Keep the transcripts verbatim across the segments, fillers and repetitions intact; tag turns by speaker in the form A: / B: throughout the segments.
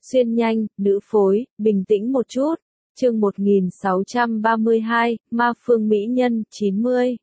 A: Xuyên nhanh, nữ phối, bình tĩnh một chút. Chương một nghìn sáu trăm ba mươi hai, Ma Phương Mỹ Nhân, chín mươi.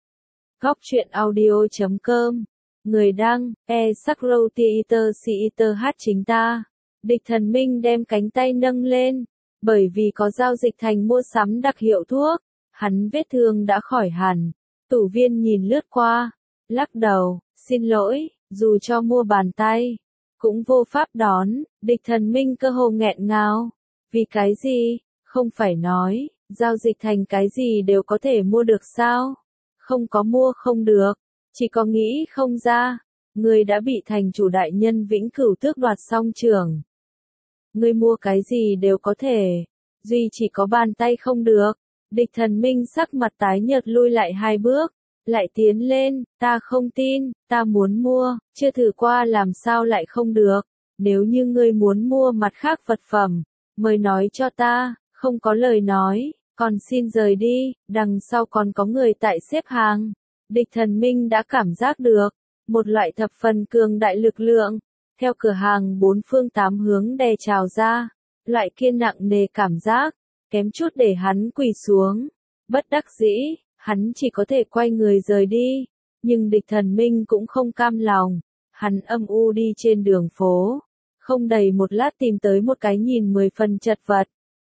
A: Góc truyện audio chấm com. Người đăng, e Sakro Theater Theater hát chính ta. Địch Thần Minh đem cánh tay nâng lên. Bởi vì có giao dịch thành mua sắm đặc hiệu thuốc, hắn vết thương đã khỏi hẳn. Tủ Viên nhìn lướt qua, lắc đầu, xin lỗi, dù cho mua bàn tay, cũng vô pháp đón. Địch Thần Minh cơ hồ nghẹn ngào. Vì cái gì? Không phải nói, giao dịch thành cái gì đều có thể mua được sao? Không có mua không được, chỉ có nghĩ không ra. Người đã bị thành chủ đại nhân vĩnh cửu tước đoạt song trưởng. Người mua cái gì đều có thể, duy chỉ có bàn tay không được. Địch Thần Minh sắc mặt tái nhợt lui lại hai bước, lại tiến lên, ta không tin, ta muốn mua, chưa thử qua làm sao lại không được. Nếu như ngươi muốn mua mặt khác vật phẩm, mời nói cho ta. Không có lời nói, còn xin rời đi, đằng sau còn có người tại xếp hàng. Địch Thần Minh đã cảm giác được một loại thập phần cường đại lực lượng, theo cửa hàng bốn phương tám hướng đè trào ra, loại kia nặng nề cảm giác, kém chút để hắn quỳ xuống. Bất đắc dĩ, hắn chỉ có thể quay người rời đi, nhưng Địch Thần Minh cũng không cam lòng, hắn âm u đi trên đường phố, không đầy một lát tìm tới một cái nhìn mười phần chật vật.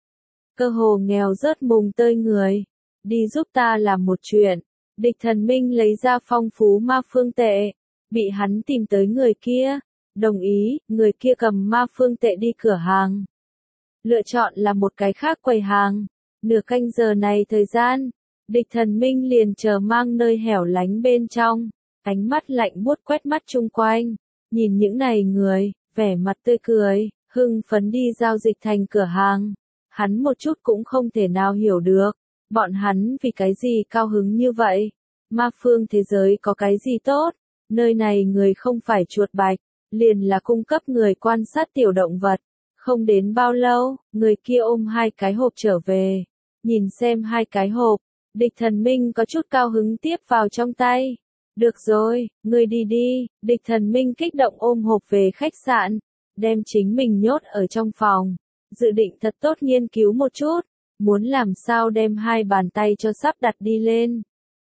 A: Cơ hồ nghèo rớt mùng tơi người, đi giúp ta làm một chuyện. Địch Thần Minh lấy ra phong phú ma phương tệ, bị hắn tìm tới người kia, đồng ý, người kia cầm ma phương tệ đi cửa hàng. Lựa chọn là một cái khác quầy hàng, nửa canh giờ này thời gian, Địch Thần Minh liền chờ mang nơi hẻo lánh bên trong, ánh mắt lạnh buốt quét mắt chung quanh, nhìn những này người, vẻ mặt tươi cười, hưng phấn đi giao dịch thành cửa hàng. Hắn một chút cũng không thể nào hiểu được, bọn hắn vì cái gì cao hứng như vậy. Ma phương thế giới có cái gì tốt, nơi này người không phải chuột bạch, liền là cung cấp người quan sát tiểu động vật. Không đến bao lâu, người kia ôm hai cái hộp trở về, nhìn xem hai cái hộp, Địch Thần Minh có chút cao hứng tiếp vào trong tay. Được rồi, ngươi đi đi. Địch Thần Minh kích động ôm hộp về khách sạn, đem chính mình nhốt ở trong phòng. Dự định thật tốt nghiên cứu một chút, muốn làm sao đem hai bàn tay cho sắp đặt đi lên.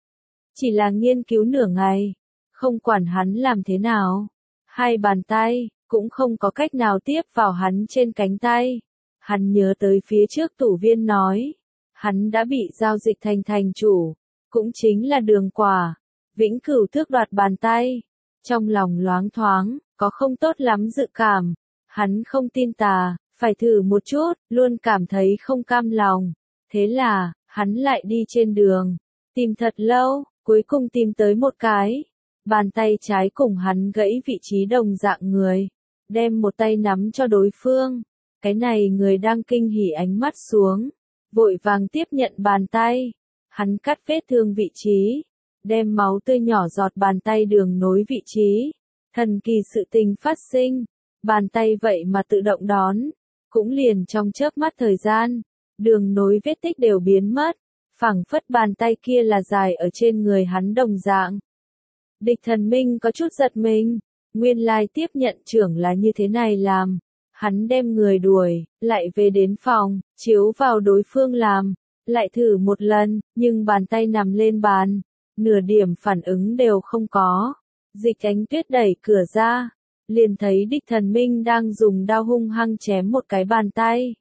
A: Chỉ là nghiên cứu nửa ngày, không quản hắn làm thế nào, hai bàn tay, cũng không có cách nào tiếp vào hắn trên cánh tay. Hắn nhớ tới phía trước Tủ Viên nói, hắn đã bị giao dịch thành thành chủ, cũng chính là Đường Quả, vĩnh cửu tước đoạt bàn tay. Trong lòng loáng thoáng, có không tốt lắm dự cảm, hắn không tin tà. Phải thử một chút, luôn cảm thấy không cam lòng. Thế là, hắn lại đi trên đường, tìm thật lâu, cuối cùng tìm tới một cái. Bàn tay trái cùng hắn gãy vị trí đồng dạng người, đem một tay nắm cho đối phương. Cái này người đang kinh hỉ ánh mắt xuống, vội vàng tiếp nhận bàn tay. Hắn cắt vết thương vị trí, đem máu tươi nhỏ giọt bàn tay đường nối vị trí. Thần kỳ sự tình phát sinh, bàn tay vậy mà tự động đón. Cũng liền trong chớp mắt thời gian, đường nối vết tích đều biến mất, phảng phất bàn tay kia là dài ở trên người hắn đồng dạng. Địch Thần Minh có chút giật mình, nguyên lai tiếp nhận trưởng là như thế này làm. Hắn đem người đuổi, lại về đến phòng, chiếu vào đối phương làm, lại thử một lần, nhưng bàn tay nằm lên bàn, nửa điểm phản ứng đều không có. Dịch Ánh Tuyết đẩy cửa ra, liền thấy Địch Thần Minh đang dùng đao hung hăng chém một cái bàn tay,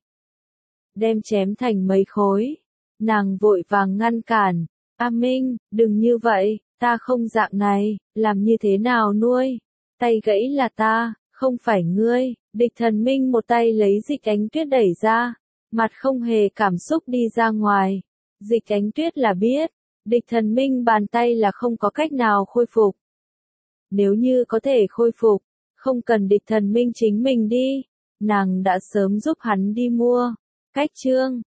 A: đem chém thành mấy khối. Nàng vội vàng ngăn cản, A Minh, đừng như vậy, ta không dạng này, làm như thế nào nuôi, tay gãy là ta, không phải ngươi. Địch Thần Minh một tay lấy Dịch Ánh Tuyết đẩy ra, mặt không hề cảm xúc đi ra ngoài. Dịch Ánh Tuyết là biết, Địch Thần Minh bàn tay là không có cách nào khôi phục. Nếu như có thể khôi phục, không cần Địch Thần Minh chính mình đi, nàng đã sớm giúp hắn đi mua. Cách chương